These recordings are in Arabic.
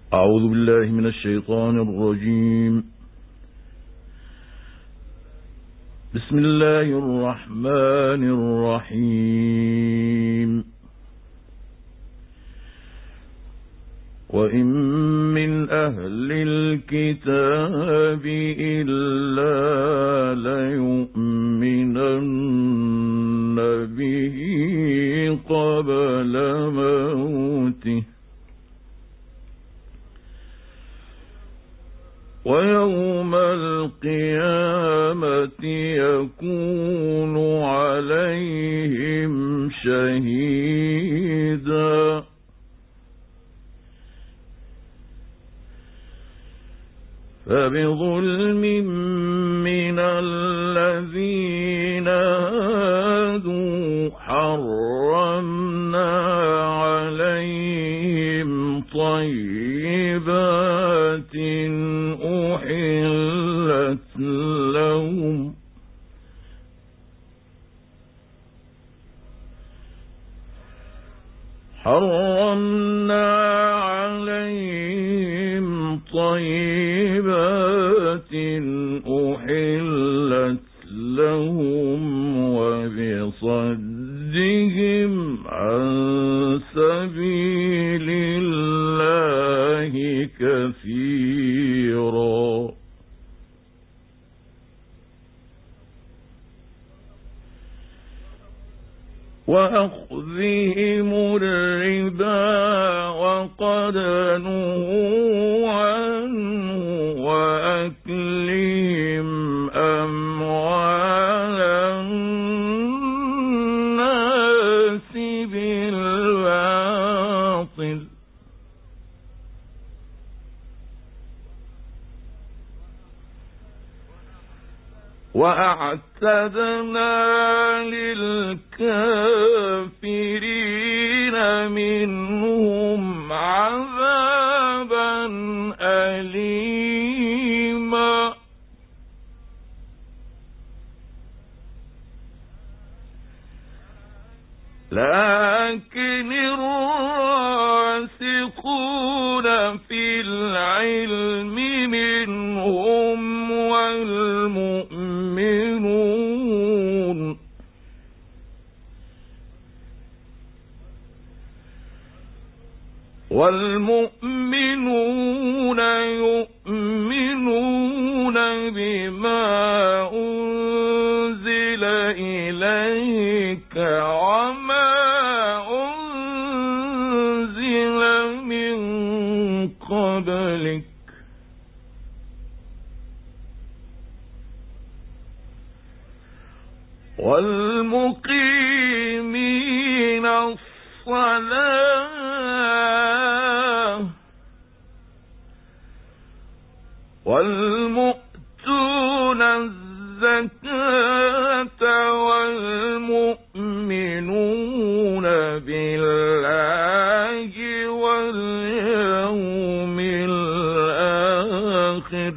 أعوذ بالله من الشيطان الرجيم. بسم الله الرحمن الرحيم. وإن من أهل الكتاب إلا ليؤمنن به قبل موته، ويوم القيامة يكون عليهم شهيدا. فبظلم من الذين هادوا حرمنا عليهم طيبات أحلت لهم، وبصدهم عن سبيل الله كثيرا. وأخذهم الربا وقد نهوا عنه، وأكلهم أموال الناس بالباطل، وأعتدنا للكافرين منهم عذابا أليما. لكن الراسخون في العلم منهم والمؤمنون يؤمنون بما أنزل إليك وما أنزل من قبلك، والمقيمين الصلاة، والمؤتون الزكاة، والمؤمنون بالله واليوم الآخر،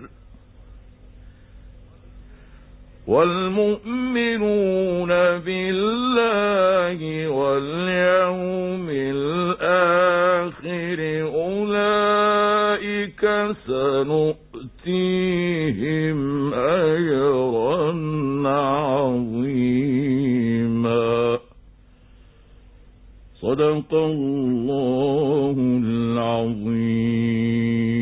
والمؤمنون بالله واليوم الآخر أولئك سنؤتيهم أجرا عظيما. صدق الله العظيم.